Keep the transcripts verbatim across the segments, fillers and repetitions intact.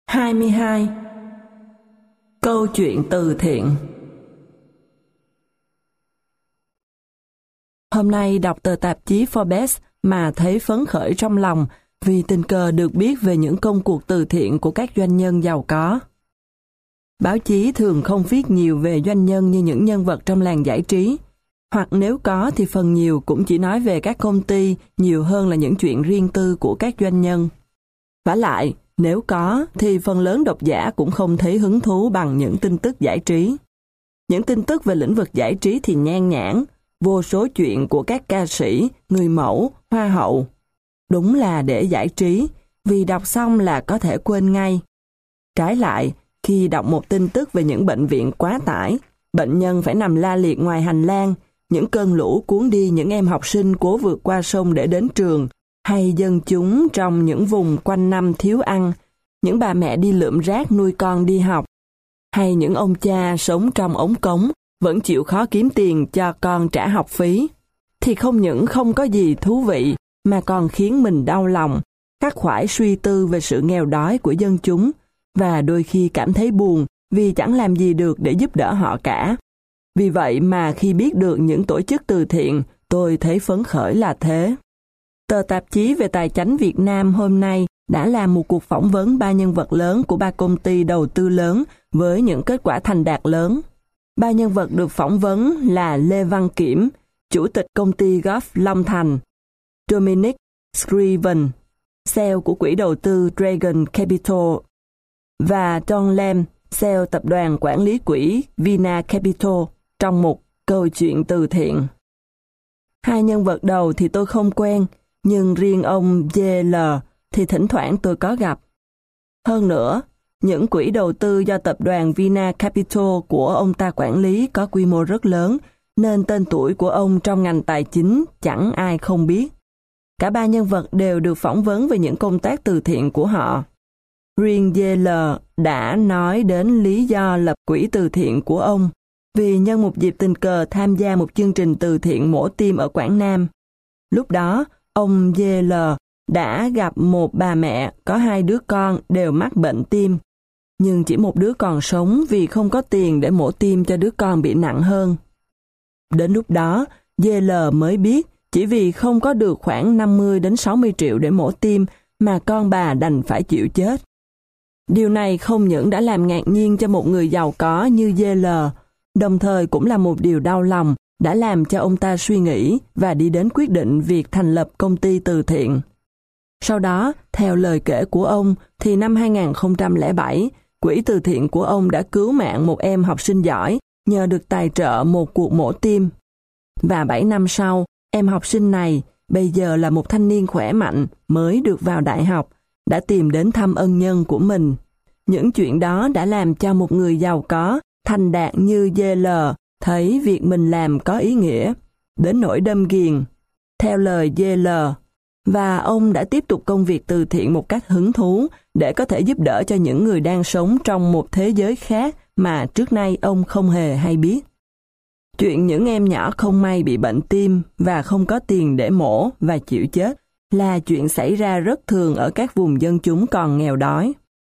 hai mươi hai. Câu chuyện từ thiện. Hôm nay đọc tờ tạp chí Forbes mà thấy phấn khởi trong lòng vì tình cờ được biết về những công cuộc từ thiện của các doanh nhân giàu có. Báo chí thường không viết nhiều về doanh nhân như những nhân vật trong làng giải trí, hoặc nếu có thì phần nhiều cũng chỉ nói về các công ty nhiều hơn là những chuyện riêng tư của các doanh nhân. Vả lại, nếu có thì phần lớn độc giả cũng không thấy hứng thú bằng những tin tức giải trí. Những tin tức về lĩnh vực giải trí thì nhan nhản, vô số chuyện của các ca sĩ, người mẫu, hoa hậu. Đúng là để giải trí, vì đọc xong là có thể quên ngay. Trái lại, khi đọc một tin tức về những bệnh viện quá tải, bệnh nhân phải nằm la liệt ngoài hành lang, những cơn lũ cuốn đi những em học sinh cố vượt qua sông để đến trường, hay dân chúng trong những vùng quanh năm thiếu ăn, những bà mẹ đi lượm rác nuôi con đi học, hay những ông cha sống trong ống cống vẫn chịu khó kiếm tiền cho con trả học phí, thì không những không có gì thú vị mà còn khiến mình đau lòng, khắc khoải suy tư về sự nghèo đói của dân chúng, và đôi khi cảm thấy buồn vì chẳng làm gì được để giúp đỡ họ cả. Vì vậy mà khi biết được những tổ chức từ thiện, tôi thấy phấn khởi là thế. Tờ tạp chí về tài chánh Việt Nam hôm nay đã làm một cuộc phỏng vấn ba nhân vật lớn của ba công ty đầu tư lớn với những kết quả thành đạt lớn. Ba nhân vật được phỏng vấn là Lê Văn Kiểm, chủ tịch công ty Golf Long Thành, Dominic Scriven, sale của quỹ đầu tư Dragon Capital, và Don Lam, sale tập đoàn quản lý quỹ Vina Capital, trong một câu chuyện từ thiện. Hai nhân vật đầu thì tôi không quen, nhưng riêng ông giê lờ thì thỉnh thoảng tôi có gặp. Hơn nữa, những quỹ đầu tư do tập đoàn Vina Capital của ông ta quản lý có quy mô rất lớn, nên tên tuổi của ông trong ngành tài chính chẳng ai không biết. Cả ba nhân vật đều được phỏng vấn về những công tác từ thiện của họ. Riêng giê lờ đã nói đến lý do lập quỹ từ thiện của ông, vì nhân một dịp tình cờ tham gia một chương trình từ thiện mổ tim ở Quảng Nam. Lúc đó, ông giê lờ đã gặp một bà mẹ có hai đứa con đều mắc bệnh tim, nhưng chỉ một đứa còn sống vì không có tiền để mổ tim cho đứa con bị nặng hơn. Đến lúc đó, giê lờ mới biết chỉ vì không có được khoảng năm mươi đến sáu mươi triệu để mổ tim mà con bà đành phải chịu chết. Điều này không những đã làm ngạc nhiên cho một người giàu có như giê lờ, đồng thời cũng là một điều đau lòng đã làm cho ông ta suy nghĩ và đi đến quyết định việc thành lập công ty từ thiện. Sau đó, theo lời kể của ông, thì năm hai nghìn không trăm lẻ bảy, quỹ từ thiện của ông đã cứu mạng một em học sinh giỏi nhờ được tài trợ một cuộc mổ tim. Và bảy năm sau, em học sinh này, bây giờ là một thanh niên khỏe mạnh, mới được vào đại học, đã tìm đến thăm ân nhân của mình. Những chuyện đó đã làm cho một người giàu có, thành đạt như giê lờ, thấy việc mình làm có ý nghĩa, đến nỗi đâm ghiền. Theo lời giê lờ, và ông đã tiếp tục công việc từ thiện một cách hứng thú để có thể giúp đỡ cho những người đang sống trong một thế giới khác mà trước nay ông không hề hay biết. Chuyện những em nhỏ không may bị bệnh tim và không có tiền để mổ và chịu chết là chuyện xảy ra rất thường ở các vùng dân chúng còn nghèo đói.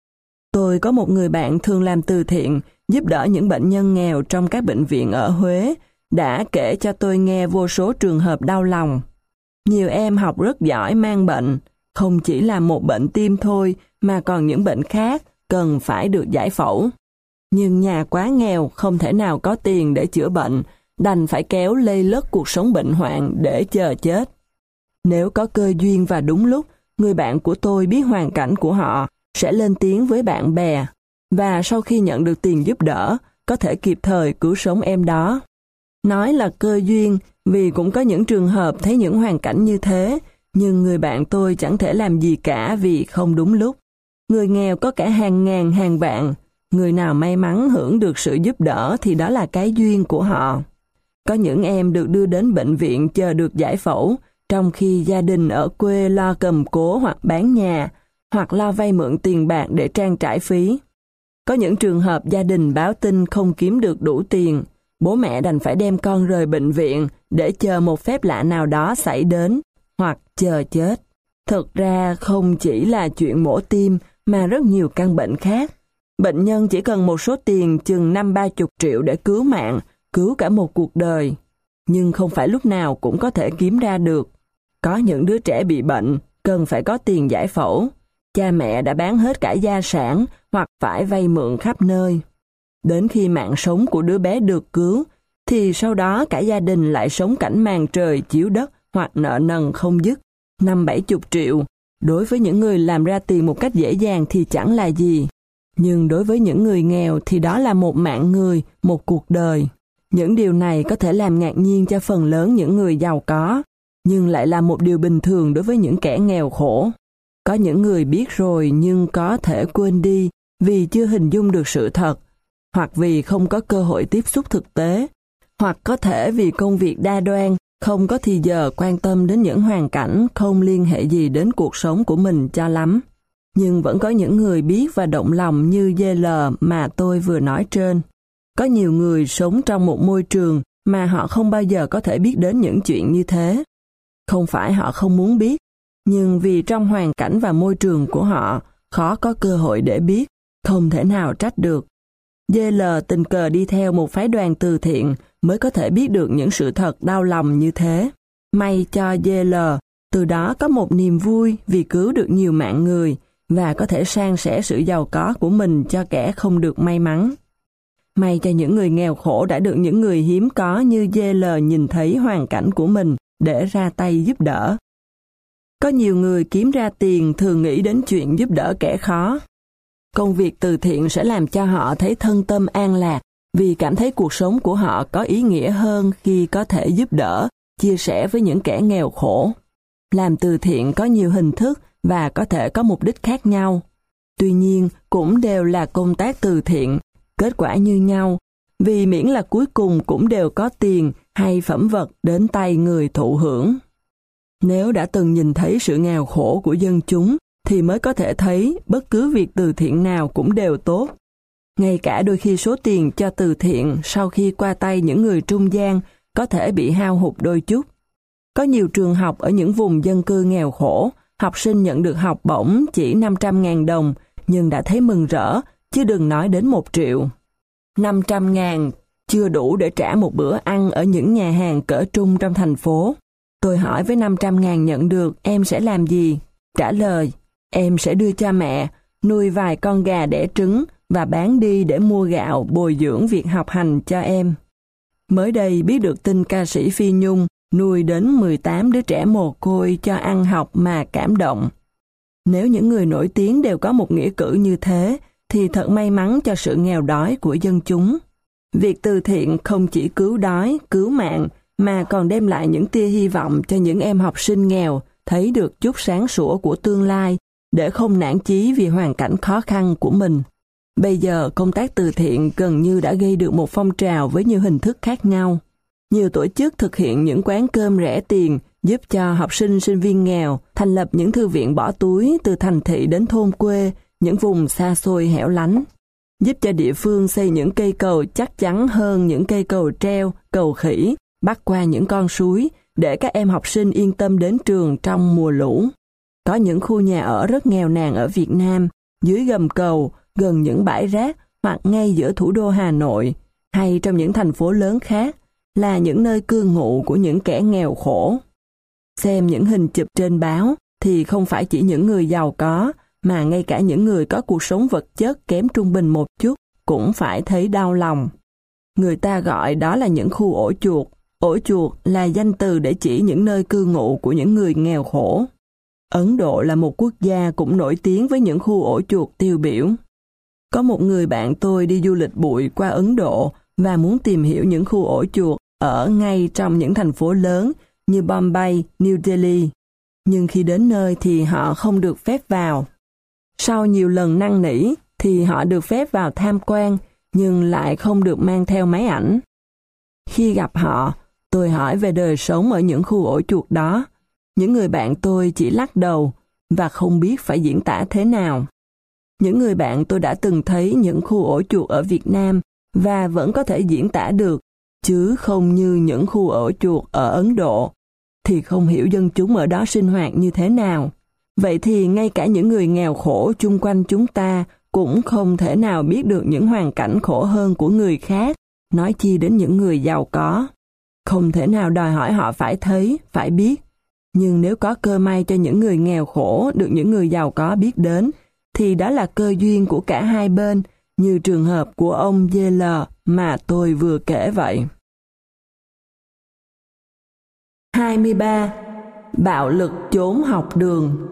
Tôi có một người bạn thường làm từ thiện, giúp đỡ những bệnh nhân nghèo trong các bệnh viện ở Huế, đã kể cho tôi nghe vô số trường hợp đau lòng. Nhiều em học rất giỏi mang bệnh, không chỉ là một bệnh tim thôi mà còn những bệnh khác cần phải được giải phẫu. Nhưng nhà quá nghèo không thể nào có tiền để chữa bệnh, đành phải kéo lây lất cuộc sống bệnh hoạn để chờ chết. Nếu có cơ duyên và đúng lúc, người bạn của tôi biết hoàn cảnh của họ sẽ lên tiếng với bạn bè, và sau khi nhận được tiền giúp đỡ, có thể kịp thời cứu sống em đó. Nói là cơ duyên vì cũng có những trường hợp thấy những hoàn cảnh như thế, nhưng người bạn tôi chẳng thể làm gì cả vì không đúng lúc. Người nghèo có cả hàng ngàn hàng vạn, người nào may mắn hưởng được sự giúp đỡ thì đó là cái duyên của họ. Có những em được đưa đến bệnh viện chờ được giải phẫu, trong khi gia đình ở quê lo cầm cố hoặc bán nhà, hoặc lo vay mượn tiền bạc để trang trải phí. Có những trường hợp gia đình báo tin không kiếm được đủ tiền, bố mẹ đành phải đem con rời bệnh viện để chờ một phép lạ nào đó xảy đến, hoặc chờ chết. Thực ra không chỉ là chuyện mổ tim, mà rất nhiều căn bệnh khác. Bệnh nhân chỉ cần một số tiền chừng năm ba chục triệu để cứu mạng, cứu cả một cuộc đời. Nhưng không phải lúc nào cũng có thể kiếm ra được. Có những đứa trẻ bị bệnh, cần phải có tiền giải phẫu. Cha mẹ đã bán hết cả gia sản hoặc phải vay mượn khắp nơi. Đến khi mạng sống của đứa bé được cứu, thì sau đó cả gia đình lại sống cảnh màn trời chiếu đất hoặc nợ nần không dứt. Năm bảy chục triệu, đối với những người làm ra tiền một cách dễ dàng thì chẳng là gì. Nhưng đối với những người nghèo thì đó là một mạng người, một cuộc đời. Những điều này có thể làm ngạc nhiên cho phần lớn những người giàu có, nhưng lại là một điều bình thường đối với những kẻ nghèo khổ. Có những người biết rồi nhưng có thể quên đi vì chưa hình dung được sự thật, hoặc vì không có cơ hội tiếp xúc thực tế, hoặc có thể vì công việc đa đoan, không có thì giờ quan tâm đến những hoàn cảnh không liên hệ gì đến cuộc sống của mình cho lắm. Nhưng vẫn có những người biết và động lòng như giê lờ mà tôi vừa nói trên. Có nhiều người sống trong một môi trường mà họ không bao giờ có thể biết đến những chuyện như thế. Không phải họ không muốn biết, nhưng vì trong hoàn cảnh và môi trường của họ khó có cơ hội để biết, không thể nào trách được. giê lờ tình cờ đi theo một phái đoàn từ thiện mới có thể biết được những sự thật đau lòng như thế. May cho giê lờ, từ đó có một niềm vui vì cứu được nhiều mạng người và có thể san sẻ sự giàu có của mình cho kẻ không được may mắn. May cho những người nghèo khổ đã được những người hiếm có như giê lờ nhìn thấy hoàn cảnh của mình để ra tay giúp đỡ. Có nhiều người kiếm ra tiền thường nghĩ đến chuyện giúp đỡ kẻ khó. Công việc từ thiện sẽ làm cho họ thấy thân tâm an lạc vì cảm thấy cuộc sống của họ có ý nghĩa hơn khi có thể giúp đỡ, chia sẻ với những kẻ nghèo khổ. Làm từ thiện có nhiều hình thức và có thể có mục đích khác nhau. Tuy nhiên, cũng đều là công tác từ thiện, kết quả như nhau, vì miễn là cuối cùng cũng đều có tiền hay phẩm vật đến tay người thụ hưởng. Nếu đã từng nhìn thấy sự nghèo khổ của dân chúng, thì mới có thể thấy bất cứ việc từ thiện nào cũng đều tốt. Ngay cả đôi khi số tiền cho từ thiện sau khi qua tay những người trung gian có thể bị hao hụt đôi chút. Có nhiều trường học ở những vùng dân cư nghèo khổ, học sinh nhận được học bổng chỉ năm trăm ngàn đồng, nhưng đã thấy mừng rỡ, chứ đừng nói đến một triệu. năm trăm ngàn chưa đủ để trả một bữa ăn ở những nhà hàng cỡ trung trong thành phố. Tôi hỏi với năm trăm ngàn nhận được, em sẽ làm gì? Trả lời, em sẽ đưa cho mẹ, nuôi vài con gà đẻ trứng và bán đi để mua gạo bồi dưỡng việc học hành cho em. Mới đây biết được tin ca sĩ Phi Nhung nuôi đến mười tám đứa trẻ mồ côi cho ăn học mà cảm động. Nếu những người nổi tiếng đều có một nghĩa cử như thế, thì thật may mắn cho sự nghèo đói của dân chúng. Việc từ thiện không chỉ cứu đói, cứu mạng, mà còn đem lại những tia hy vọng cho những em học sinh nghèo thấy được chút sáng sủa của tương lai, để không nản chí vì hoàn cảnh khó khăn của mình. Bây giờ, công tác từ thiện gần như đã gây được một phong trào với nhiều hình thức khác nhau. Nhiều tổ chức thực hiện những quán cơm rẻ tiền, giúp cho học sinh sinh viên nghèo, thành lập những thư viện bỏ túi từ thành thị đến thôn quê, những vùng xa xôi hẻo lánh, giúp cho địa phương xây những cây cầu chắc chắn hơn những cây cầu treo, cầu khỉ, bắc qua những con suối, để các em học sinh yên tâm đến trường trong mùa lũ. Có những khu nhà ở rất nghèo nàn ở Việt Nam, dưới gầm cầu, gần những bãi rác hoặc ngay giữa thủ đô Hà Nội, hay trong những thành phố lớn khác, là những nơi cư ngụ của những kẻ nghèo khổ. Xem những hình chụp trên báo thì không phải chỉ những người giàu có, mà ngay cả những người có cuộc sống vật chất kém trung bình một chút cũng phải thấy đau lòng. Người ta gọi đó là những khu ổ chuột. Ổ chuột là danh từ để chỉ những nơi cư ngụ của những người nghèo khổ. Ấn Độ là một quốc gia cũng nổi tiếng với những khu ổ chuột tiêu biểu. Có một người bạn tôi đi du lịch bụi qua Ấn Độ và muốn tìm hiểu những khu ổ chuột ở ngay trong những thành phố lớn như Bombay, New Delhi. Nhưng khi đến nơi thì họ không được phép vào. Sau nhiều lần năn nỉ thì họ được phép vào tham quan, nhưng lại không được mang theo máy ảnh. Khi gặp họ, tôi hỏi về đời sống ở những khu ổ chuột đó. Những người bạn tôi chỉ lắc đầu và không biết phải diễn tả thế nào. Những người bạn tôi đã từng thấy những khu ổ chuột ở Việt Nam và vẫn có thể diễn tả được, chứ không như những khu ổ chuột ở Ấn Độ, thì không hiểu dân chúng ở đó sinh hoạt như thế nào. Vậy thì ngay cả những người nghèo khổ chung quanh chúng ta cũng không thể nào biết được những hoàn cảnh khổ hơn của người khác, nói chi đến những người giàu có. Không thể nào đòi hỏi họ phải thấy, phải biết. Nhưng nếu có cơ may cho những người nghèo khổ được những người giàu có biết đến, thì đó là cơ duyên của cả hai bên, như trường hợp của ông giê lờ mà tôi vừa kể vậy. hai mươi ba. Bạo lực chốn học đường.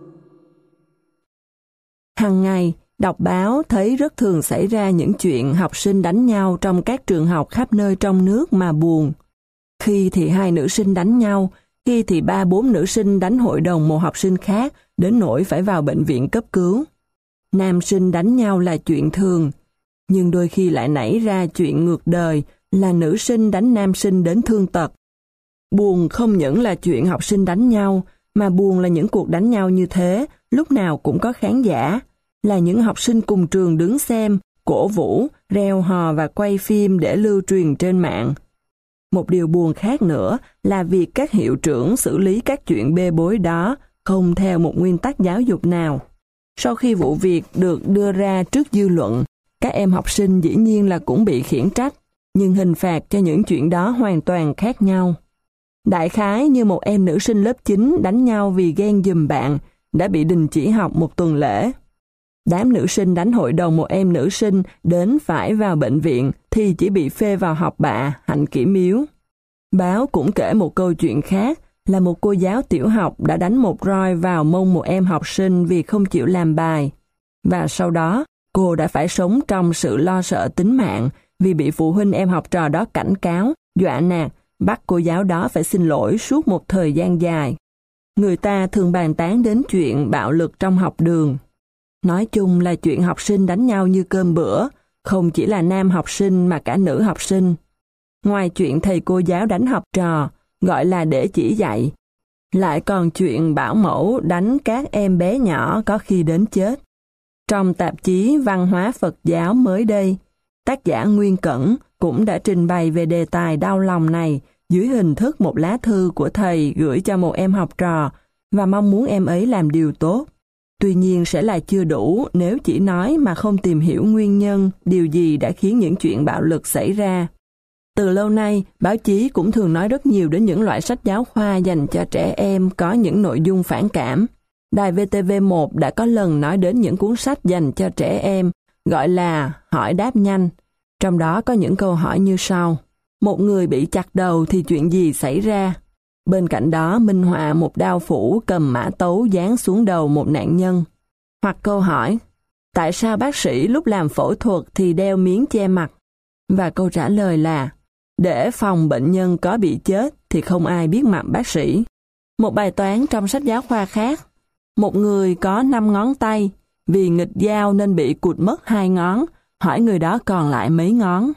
Hằng ngày, đọc báo thấy rất thường xảy ra những chuyện học sinh đánh nhau trong các trường học khắp nơi trong nước mà buồn. Khi thì hai nữ sinh đánh nhau, khi thì ba bốn nữ sinh đánh hội đồng một học sinh khác đến nỗi phải vào bệnh viện cấp cứu. Nam sinh đánh nhau là chuyện thường, nhưng đôi khi lại nảy ra chuyện ngược đời là nữ sinh đánh nam sinh đến thương tật. Buồn không những là chuyện học sinh đánh nhau, mà buồn là những cuộc đánh nhau như thế lúc nào cũng có khán giả, là những học sinh cùng trường đứng xem, cổ vũ, reo hò và quay phim để lưu truyền trên mạng. Một điều buồn khác nữa là việc các hiệu trưởng xử lý các chuyện bê bối đó không theo một nguyên tắc giáo dục nào. Sau khi vụ việc được đưa ra trước dư luận, các em học sinh dĩ nhiên là cũng bị khiển trách, nhưng hình phạt cho những chuyện đó hoàn toàn khác nhau. Đại khái như một em nữ sinh lớp chín đánh nhau vì ghen giùm bạn, đã bị đình chỉ học một tuần lễ. Đám nữ sinh đánh hội đồng một em nữ sinh đến phải vào bệnh viện thì chỉ bị phê vào học bạ, hạnh kỷ miếu. Báo cũng kể một câu chuyện khác là một cô giáo tiểu học đã đánh một roi vào mông một em học sinh vì không chịu làm bài. Và sau đó, cô đã phải sống trong sự lo sợ tính mạng vì bị phụ huynh em học trò đó cảnh cáo, dọa nạt, bắt cô giáo đó phải xin lỗi suốt một thời gian dài. Người ta thường bàn tán đến chuyện bạo lực trong học đường. Nói chung là chuyện học sinh đánh nhau như cơm bữa, không chỉ là nam học sinh mà cả nữ học sinh. Ngoài chuyện thầy cô giáo đánh học trò, gọi là để chỉ dạy, lại còn chuyện bảo mẫu đánh các em bé nhỏ có khi đến chết. Trong tạp chí Văn hóa Phật giáo mới đây, tác giả Nguyên Cẩn cũng đã trình bày về đề tài đau lòng này dưới hình thức một lá thư của thầy gửi cho một em học trò và mong muốn em ấy làm điều tốt. Tuy nhiên sẽ là chưa đủ nếu chỉ nói mà không tìm hiểu nguyên nhân, điều gì đã khiến những chuyện bạo lực xảy ra. Từ lâu nay, báo chí cũng thường nói rất nhiều đến những loại sách giáo khoa dành cho trẻ em có những nội dung phản cảm. Đài vê tê vê một đã có lần nói đến những cuốn sách dành cho trẻ em, gọi là hỏi đáp nhanh. Trong đó có những câu hỏi như sau. Một người bị chặt đầu thì chuyện gì xảy ra? Bên cạnh đó minh họa một đao phủ cầm mã tấu giáng xuống đầu một nạn nhân. Hoặc câu hỏi, tại sao bác sĩ lúc làm phẫu thuật thì đeo miếng che mặt? Và câu trả lời là, để phòng bệnh nhân có bị chết thì không ai biết mặt bác sĩ. Một bài toán trong sách giáo khoa khác, một người có năm ngón tay, vì nghịch dao nên bị cụt mất hai ngón, hỏi người đó còn lại mấy ngón.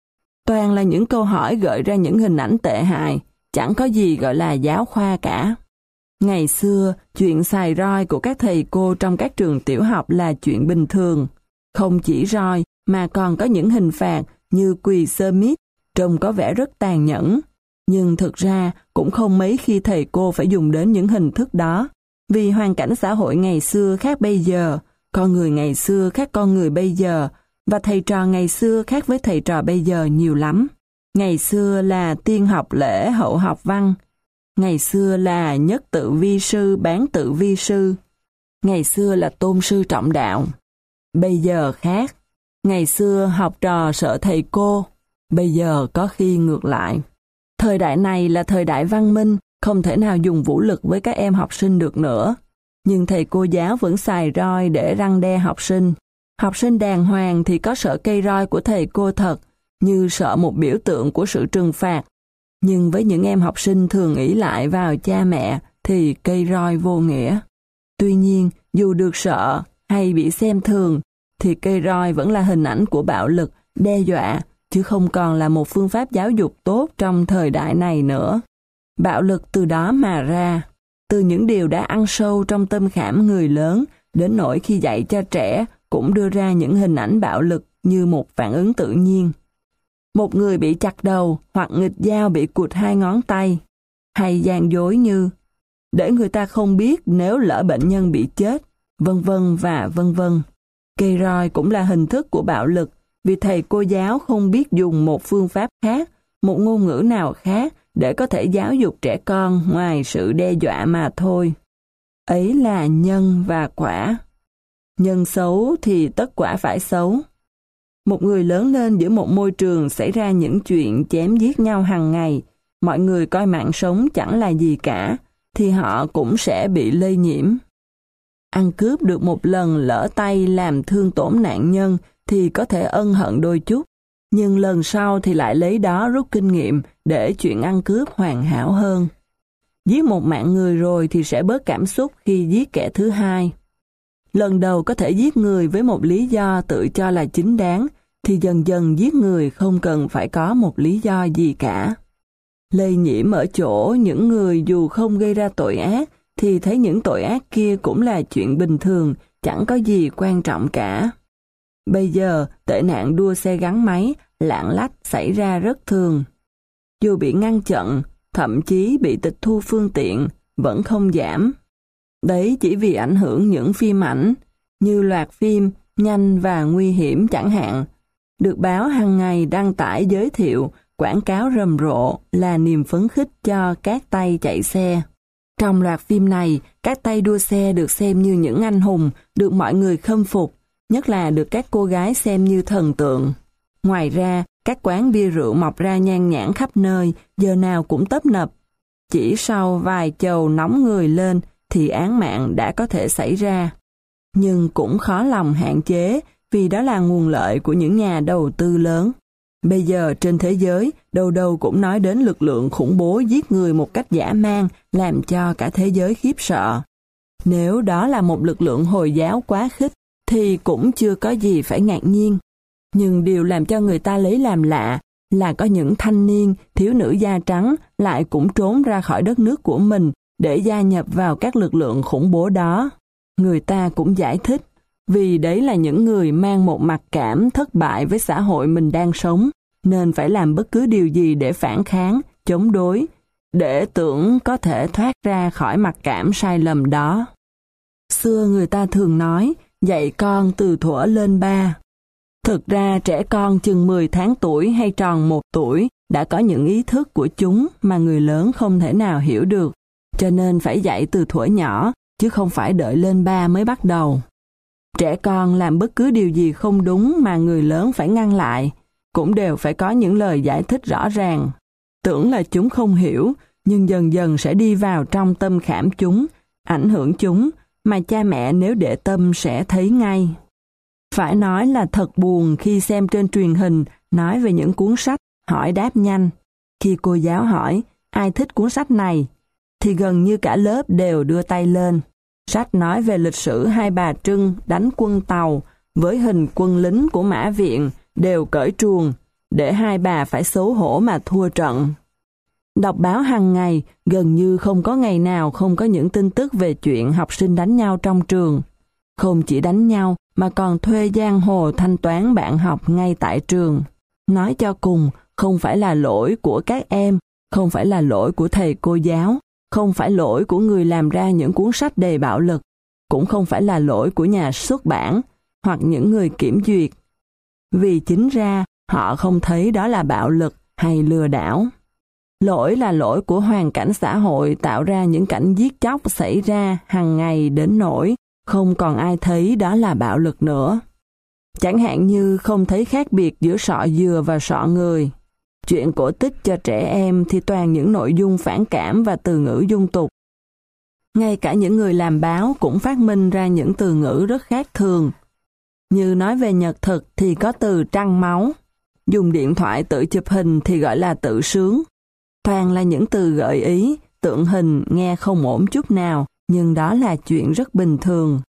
Toàn là những câu hỏi gợi ra những hình ảnh tệ hại, chẳng có gì gọi là giáo khoa cả. Ngày xưa, chuyện xài roi của các thầy cô trong các trường tiểu học là chuyện bình thường. Không chỉ roi, mà còn có những hình phạt như quỳ sơ mít, trông có vẻ rất tàn nhẫn. Nhưng thực ra, cũng không mấy khi thầy cô phải dùng đến những hình thức đó. Vì hoàn cảnh xã hội ngày xưa khác bây giờ, con người ngày xưa khác con người bây giờ, và thầy trò ngày xưa khác với thầy trò bây giờ nhiều lắm. Ngày xưa là tiên học lễ hậu học văn. Ngày xưa là nhất tự vi sư bán tự vi sư. Ngày xưa là tôn sư trọng đạo. Bây giờ khác. Ngày xưa học trò sợ thầy cô. Bây giờ có khi ngược lại. Thời đại này là thời đại văn minh, không thể nào dùng vũ lực với các em học sinh được nữa. Nhưng thầy cô giáo vẫn xài roi để răn đe học sinh. Học sinh đàng hoàng thì có sợ cây roi của thầy cô thật, như sợ một biểu tượng của sự trừng phạt. Nhưng với những em học sinh thường ỷ lại vào cha mẹ thì cây roi vô nghĩa. Tuy nhiên, dù được sợ hay bị xem thường, thì cây roi vẫn là hình ảnh của bạo lực, đe dọa, chứ không còn là một phương pháp giáo dục tốt trong thời đại này nữa. Bạo lực từ đó mà ra, từ những điều đã ăn sâu trong tâm khảm người lớn, đến nỗi khi dạy cho trẻ cũng đưa ra những hình ảnh bạo lực như một phản ứng tự nhiên. Một người bị chặt đầu hoặc nghịch dao bị cụt hai ngón tay, hay gian dối như để người ta không biết nếu lỡ bệnh nhân bị chết, vân vân và vân vân. Cây roi cũng là hình thức của bạo lực, vì thầy cô giáo không biết dùng một phương pháp khác, một ngôn ngữ nào khác để có thể giáo dục trẻ con ngoài sự đe dọa mà thôi. Ấy là nhân và quả. Nhân xấu thì tất quả phải xấu. Một người lớn lên giữa một môi trường xảy ra những chuyện chém giết nhau hàng ngày, mọi người coi mạng sống chẳng là gì cả, thì họ cũng sẽ bị lây nhiễm. Ăn cướp được một lần lỡ tay làm thương tổn nạn nhân thì có thể ân hận đôi chút, nhưng lần sau thì lại lấy đó rút kinh nghiệm để chuyện ăn cướp hoàn hảo hơn. Giết một mạng người rồi thì sẽ bớt cảm xúc khi giết kẻ thứ hai. Lần đầu có thể giết người với một lý do tự cho là chính đáng, thì dần dần giết người không cần phải có một lý do gì cả. Lây nhiễm ở chỗ những người dù không gây ra tội ác, thì thấy những tội ác kia cũng là chuyện bình thường, chẳng có gì quan trọng cả. Bây giờ, tệ nạn đua xe gắn máy, lạng lách xảy ra rất thường. Dù bị ngăn chặn, thậm chí bị tịch thu phương tiện, vẫn không giảm. Đấy chỉ vì ảnh hưởng những phim ảnh, như loạt phim Nhanh và Nguy hiểm chẳng hạn, được báo hàng ngày đăng tải giới thiệu, quảng cáo rầm rộ là niềm phấn khích cho các tay chạy xe. Trong loạt phim này, các tay đua xe được xem như những anh hùng, được mọi người khâm phục, nhất là được các cô gái xem như thần tượng. Ngoài ra, các quán bia rượu mọc ra nhan nhản khắp nơi, giờ nào cũng tấp nập. Chỉ sau vài chầu nóng người lên thì án mạng đã có thể xảy ra. Nhưng cũng khó lòng hạn chế vì đó là nguồn lợi của những nhà đầu tư lớn. Bây giờ trên thế giới, đâu đâu cũng nói đến lực lượng khủng bố giết người một cách dã man, làm cho cả thế giới khiếp sợ. Nếu đó là một lực lượng Hồi giáo quá khích, thì cũng chưa có gì phải ngạc nhiên. Nhưng điều làm cho người ta lấy làm lạ là có những thanh niên, thiếu nữ da trắng lại cũng trốn ra khỏi đất nước của mình để gia nhập vào các lực lượng khủng bố đó. Người ta cũng giải thích, vì đấy là những người mang một mặc cảm thất bại với xã hội mình đang sống, nên phải làm bất cứ điều gì để phản kháng, chống đối, để tưởng có thể thoát ra khỏi mặc cảm sai lầm đó. Xưa người ta thường nói, dạy con từ thuở lên ba. Thực ra trẻ con chừng mười tháng tuổi hay tròn một tuổi đã có những ý thức của chúng mà người lớn không thể nào hiểu được, cho nên phải dạy từ thuở nhỏ, chứ không phải đợi lên ba mới bắt đầu. Trẻ con làm bất cứ điều gì không đúng mà người lớn phải ngăn lại, cũng đều phải có những lời giải thích rõ ràng. Tưởng là chúng không hiểu, nhưng dần dần sẽ đi vào trong tâm khảm chúng, ảnh hưởng chúng, mà cha mẹ nếu để tâm sẽ thấy ngay. Phải nói là thật buồn khi xem trên truyền hình nói về những cuốn sách hỏi đáp nhanh. Khi cô giáo hỏi ai thích cuốn sách này, thì gần như cả lớp đều đưa tay lên. Sách nói về lịch sử Hai Bà Trưng đánh quân Tàu với hình quân lính của Mã Viện đều cởi truồng, để hai bà phải xấu hổ mà thua trận. Đọc báo hàng ngày, gần như không có ngày nào không có những tin tức về chuyện học sinh đánh nhau trong trường. Không chỉ đánh nhau, mà còn thuê giang hồ thanh toán bạn học ngay tại trường. Nói cho cùng, không phải là lỗi của các em, không phải là lỗi của thầy cô giáo, không phải lỗi của người làm ra những cuốn sách đầy bạo lực, cũng không phải là lỗi của nhà xuất bản hoặc những người kiểm duyệt. Vì chính ra, họ không thấy đó là bạo lực hay lừa đảo. Lỗi là lỗi của hoàn cảnh xã hội tạo ra những cảnh giết chóc xảy ra hàng ngày đến nỗi không còn ai thấy đó là bạo lực nữa. Chẳng hạn như không thấy khác biệt giữa sọ dừa và sọ người. Chuyện cổ tích cho trẻ em thì toàn những nội dung phản cảm và từ ngữ dung tục. Ngay cả những người làm báo cũng phát minh ra những từ ngữ rất khác thường. Như nói về nhật thực thì có từ trăng máu, dùng điện thoại tự chụp hình thì gọi là tự sướng. Toàn là những từ gợi ý, tượng hình nghe không ổn chút nào, nhưng đó là chuyện rất bình thường.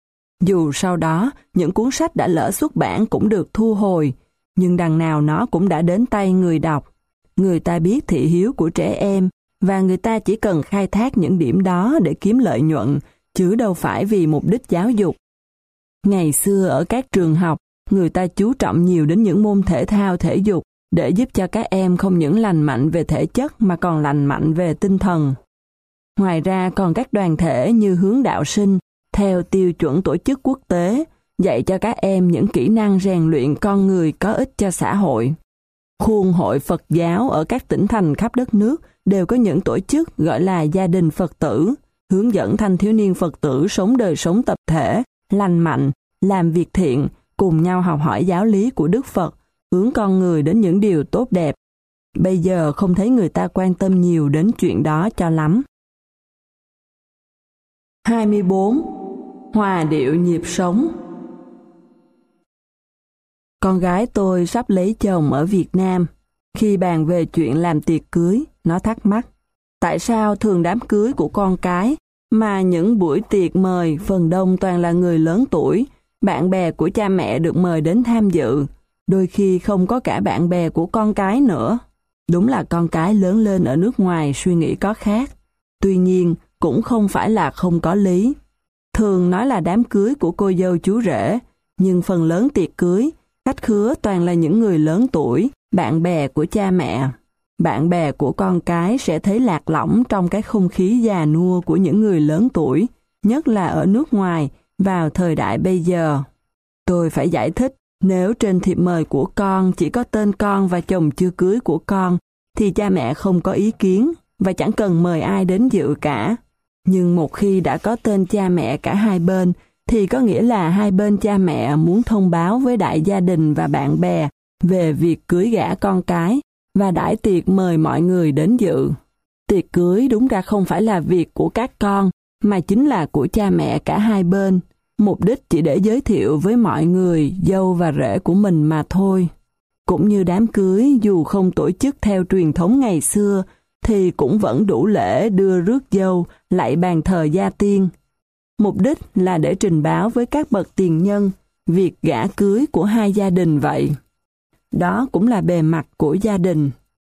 Dù sau đó, những cuốn sách đã lỡ xuất bản cũng được thu hồi, nhưng đằng nào nó cũng đã đến tay người đọc. Người ta biết thị hiếu của trẻ em, và người ta chỉ cần khai thác những điểm đó để kiếm lợi nhuận, chứ đâu phải vì mục đích giáo dục. Ngày xưa ở các trường học, người ta chú trọng nhiều đến những môn thể thao thể dục, để giúp cho các em không những lành mạnh về thể chất mà còn lành mạnh về tinh thần. Ngoài ra còn các đoàn thể như Hướng Đạo Sinh, theo tiêu chuẩn tổ chức quốc tế, dạy cho các em những kỹ năng rèn luyện con người có ích cho xã hội. Khuôn hội Phật giáo ở các tỉnh thành khắp đất nước đều có những tổ chức gọi là gia đình Phật tử, hướng dẫn thanh thiếu niên Phật tử sống đời sống tập thể, lành mạnh, làm việc thiện, cùng nhau học hỏi giáo lý của Đức Phật, hướng con người đến những điều tốt đẹp. Bây giờ không thấy người ta quan tâm nhiều đến chuyện đó cho lắm. hai mươi bốn. Hòa điệu nhịp sống. Con gái tôi sắp lấy chồng ở Việt Nam. Khi bàn về chuyện làm tiệc cưới, nó thắc mắc. Tại sao thường đám cưới của con cái, mà những buổi tiệc mời phần đông toàn là người lớn tuổi, bạn bè của cha mẹ được mời đến tham dự, đôi khi không có cả bạn bè của con cái nữa. Đúng là con cái lớn lên ở nước ngoài suy nghĩ có khác. Tuy nhiên, cũng không phải là không có lý. Thường nói là đám cưới của cô dâu chú rể, nhưng phần lớn tiệc cưới, khách khứa toàn là những người lớn tuổi, bạn bè của cha mẹ. Bạn bè của con cái sẽ thấy lạc lõng trong cái không khí già nua của những người lớn tuổi, nhất là ở nước ngoài, vào thời đại bây giờ. Tôi phải giải thích, nếu trên thiệp mời của con chỉ có tên con và chồng chưa cưới của con, thì cha mẹ không có ý kiến và chẳng cần mời ai đến dự cả. Nhưng một khi đã có tên cha mẹ cả hai bên, thì có nghĩa là hai bên cha mẹ muốn thông báo với đại gia đình và bạn bè về việc cưới gả con cái và đãi tiệc mời mọi người đến dự. Tiệc cưới đúng ra không phải là việc của các con, mà chính là của cha mẹ cả hai bên, mục đích chỉ để giới thiệu với mọi người dâu và rể của mình mà thôi. Cũng như đám cưới dù không tổ chức theo truyền thống ngày xưa, thì cũng vẫn đủ lễ đưa rước dâu, lạy bàn thờ gia tiên. Mục đích là để trình báo với các bậc tiền nhân việc gả cưới của hai gia đình vậy. Đó cũng là bề mặt của gia đình.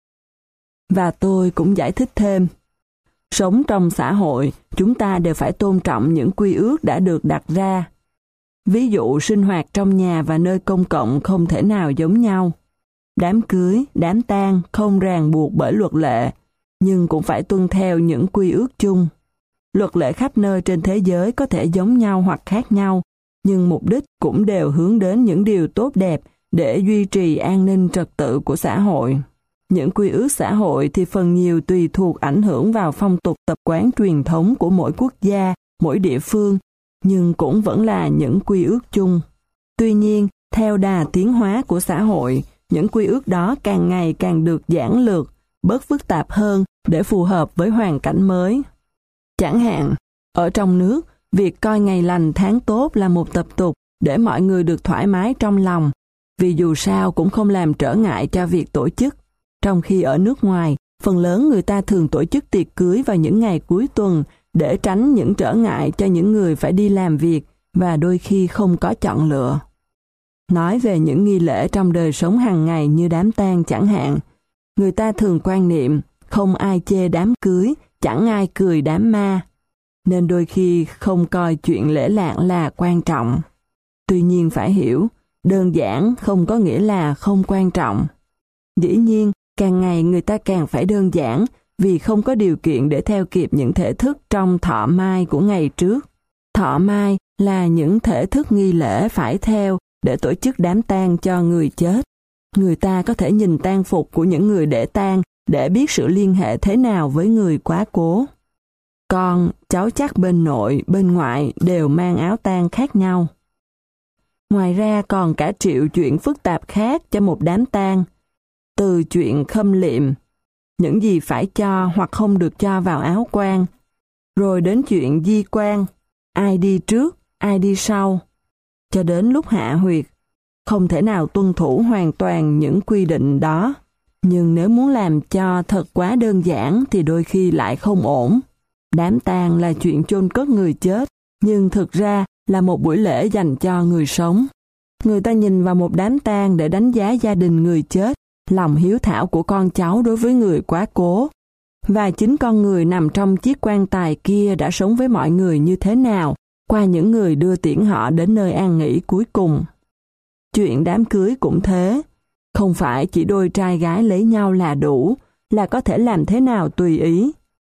Và tôi cũng giải thích thêm. Sống trong xã hội, chúng ta đều phải tôn trọng những quy ước đã được đặt ra. Ví dụ sinh hoạt trong nhà và nơi công cộng không thể nào giống nhau. Đám cưới, đám tang không ràng buộc bởi luật lệ, nhưng cũng phải tuân theo những quy ước chung. Luật lệ khắp nơi trên thế giới có thể giống nhau hoặc khác nhau, nhưng mục đích cũng đều hướng đến những điều tốt đẹp để duy trì an ninh trật tự của xã hội. Những quy ước xã hội thì phần nhiều tùy thuộc ảnh hưởng vào phong tục tập quán truyền thống của mỗi quốc gia, mỗi địa phương, nhưng cũng vẫn là những quy ước chung. Tuy nhiên, theo đà tiến hóa của xã hội, những quy ước đó càng ngày càng được giản lược, bớt phức tạp hơn để phù hợp với hoàn cảnh mới. Chẳng hạn, ở trong nước, việc coi ngày lành tháng tốt là một tập tục để mọi người được thoải mái trong lòng, vì dù sao cũng không làm trở ngại cho việc tổ chức. Trong khi ở nước ngoài, phần lớn người ta thường tổ chức tiệc cưới vào những ngày cuối tuần để tránh những trở ngại cho những người phải đi làm việc và đôi khi không có chọn lựa. Nói về những nghi lễ trong đời sống hàng ngày như đám tang chẳng hạn, người ta thường quan niệm không ai chê đám cưới, chẳng ai cười đám ma, nên đôi khi không coi chuyện lễ lạc là quan trọng. Tuy nhiên phải hiểu, đơn giản không có nghĩa là không quan trọng. Dĩ nhiên, càng ngày người ta càng phải đơn giản vì không có điều kiện để theo kịp những thể thức trong thọ mai của ngày trước. Thọ mai là những thể thức nghi lễ phải theo để tổ chức đám tang cho người chết. Người ta có thể nhìn tang phục của những người để tang để biết sự liên hệ thế nào với người quá cố. Con, cháu chắc bên nội, bên ngoại đều mang áo tang khác nhau. Ngoài ra còn cả triệu chuyện phức tạp khác cho một đám tang. Từ chuyện khâm liệm, những gì phải cho hoặc không được cho vào áo quan, rồi đến chuyện di quan, ai đi trước, ai đi sau, cho đến lúc hạ huyệt. Không thể nào tuân thủ hoàn toàn những quy định đó, nhưng nếu muốn làm cho thật quá đơn giản thì đôi khi lại không ổn. Đám tang là chuyện chôn cất người chết, nhưng thực ra là một buổi lễ dành cho người sống. Người ta nhìn vào một đám tang để đánh giá gia đình người chết, lòng hiếu thảo của con cháu đối với người quá cố, và chính con người nằm trong chiếc quan tài kia đã sống với mọi người như thế nào, qua những người đưa tiễn họ đến nơi an nghỉ cuối cùng. Chuyện đám cưới cũng thế, không phải chỉ đôi trai gái lấy nhau là đủ, là có thể làm thế nào tùy ý.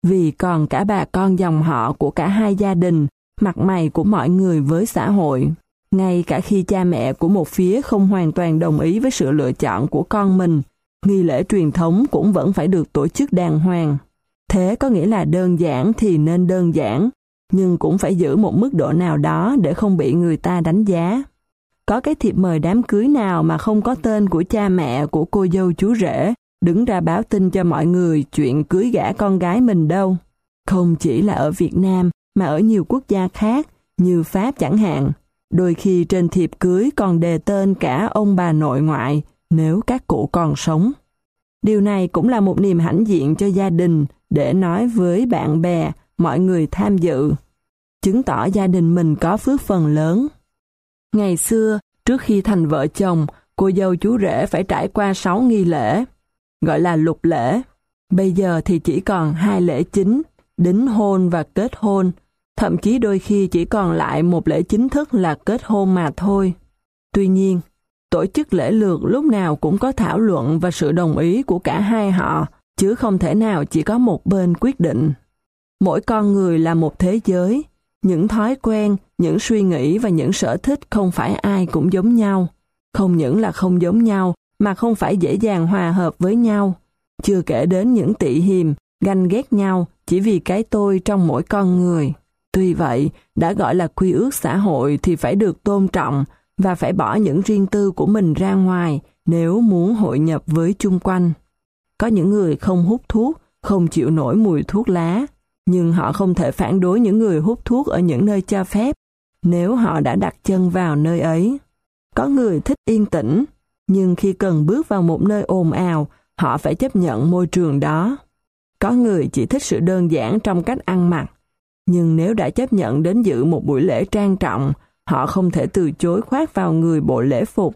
vì còn cả bà con dòng họ của cả hai gia đình, mặt mày của mọi người với xã hội. Ngay cả khi cha mẹ của một phía không hoàn toàn đồng ý với sự lựa chọn của con mình, nghi lễ truyền thống cũng vẫn phải được tổ chức đàng hoàng. Thế có nghĩa là đơn giản thì nên đơn giản, nhưng cũng phải giữ một mức độ nào đó để không bị người ta đánh giá. Có cái thiệp mời đám cưới nào mà không có tên của cha mẹ của cô dâu chú rể đứng ra báo tin cho mọi người chuyện cưới gả con gái mình đâu. Không chỉ là ở Việt Nam mà ở nhiều quốc gia khác, như Pháp chẳng hạn. Đôi khi trên thiệp cưới còn đề tên cả ông bà nội ngoại nếu các cụ còn sống. Điều này cũng là một niềm hãnh diện cho gia đình để nói với bạn bè, mọi người tham dự, chứng tỏ gia đình mình có phước phần lớn. Ngày xưa, trước khi thành vợ chồng, cô dâu chú rể phải trải qua sáu nghi lễ, gọi là lục lễ. Bây giờ thì chỉ còn hai lễ chính, đính hôn và kết hôn. Thậm chí đôi khi chỉ còn lại một lễ chính thức là kết hôn mà thôi. Tuy nhiên, tổ chức lễ lượt lúc nào cũng có thảo luận và sự đồng ý của cả hai họ, chứ không thể nào chỉ có một bên quyết định. Mỗi con người là một thế giới, những thói quen, những suy nghĩ và những sở thích không phải ai cũng giống nhau. Không những là không giống nhau, mà không phải dễ dàng hòa hợp với nhau. Chưa kể đến những tị hiềm, ganh ghét nhau chỉ vì cái tôi trong mỗi con người. Tuy vậy, đã gọi là quy ước xã hội thì phải được tôn trọng và phải bỏ những riêng tư của mình ra ngoài nếu muốn hội nhập với chung quanh. Có những người không hút thuốc, không chịu nổi mùi thuốc lá, nhưng họ không thể phản đối những người hút thuốc ở những nơi cho phép nếu họ đã đặt chân vào nơi ấy. Có người thích yên tĩnh, nhưng khi cần bước vào một nơi ồn ào, họ phải chấp nhận môi trường đó. Có người chỉ thích sự đơn giản trong cách ăn mặc, nhưng nếu đã chấp nhận đến dự một buổi lễ trang trọng, họ không thể từ chối khoác vào người bộ lễ phục.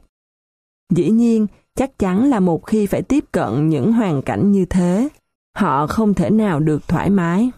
Dĩ nhiên, chắc chắn là một khi phải tiếp cận những hoàn cảnh như thế, họ không thể nào được thoải mái.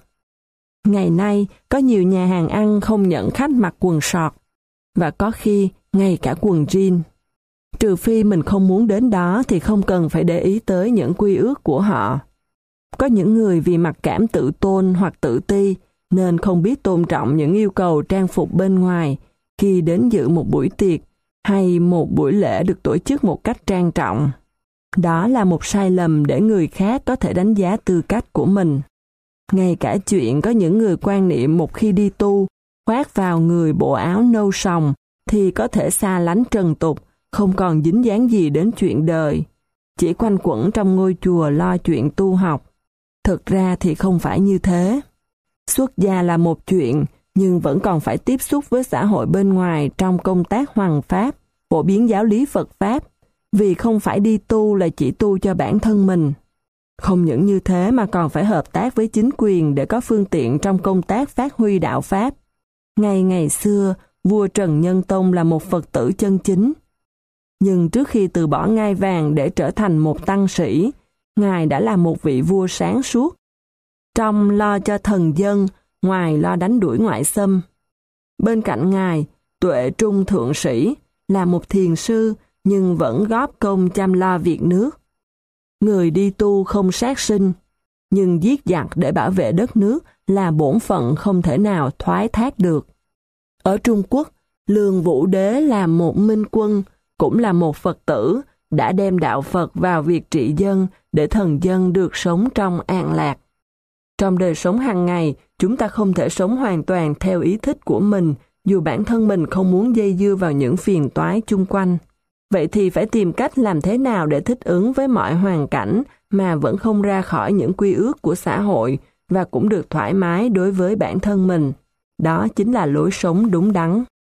Ngày nay, có nhiều nhà hàng ăn không nhận khách mặc quần sọt, và có khi ngay cả quần jean. Trừ phi mình không muốn đến đó thì không cần phải để ý tới những quy ước của họ. Có những người vì mặc cảm tự tôn hoặc tự ti, nên không biết tôn trọng những yêu cầu trang phục bên ngoài khi đến dự một buổi tiệc hay một buổi lễ được tổ chức một cách trang trọng. Đó là một sai lầm để người khác có thể đánh giá tư cách của mình. Ngay cả chuyện có những người quan niệm một khi đi tu, khoác vào người bộ áo nâu sòng thì có thể xa lánh trần tục, không còn dính dáng gì đến chuyện đời, chỉ quanh quẩn trong ngôi chùa lo chuyện tu học. Thực ra thì không phải như thế. Xuất gia là một chuyện, nhưng vẫn còn phải tiếp xúc với xã hội bên ngoài trong công tác hoằng pháp, phổ biến giáo lý Phật Pháp, vì không phải đi tu là chỉ tu cho bản thân mình. Không những như thế mà còn phải hợp tác với chính quyền để có phương tiện trong công tác phát huy đạo Pháp. Ngày ngày xưa, vua Trần Nhân Tông là một Phật tử chân chính. Nhưng trước khi từ bỏ ngai vàng để trở thành một tăng sĩ, Ngài đã là một vị vua sáng suốt. Trong lo cho thần dân, ngoài lo đánh đuổi ngoại xâm. Bên cạnh Ngài, Tuệ Trung Thượng Sĩ là một thiền sư nhưng vẫn góp công chăm lo việc nước. Người đi tu không sát sinh, nhưng giết giặc để bảo vệ đất nước là bổn phận không thể nào thoái thác được. Ở Trung Quốc, Lương Vũ Đế là một minh quân, cũng là một Phật tử, đã đem đạo Phật vào việc trị dân để thần dân được sống trong an lạc. Trong đời sống hàng ngày, chúng ta không thể sống hoàn toàn theo ý thích của mình, dù bản thân mình không muốn dây dưa vào những phiền toái chung quanh. Vậy thì phải tìm cách làm thế nào để thích ứng với mọi hoàn cảnh mà vẫn không ra khỏi những quy ước của xã hội và cũng được thoải mái đối với bản thân mình. Đó chính là lối sống đúng đắn.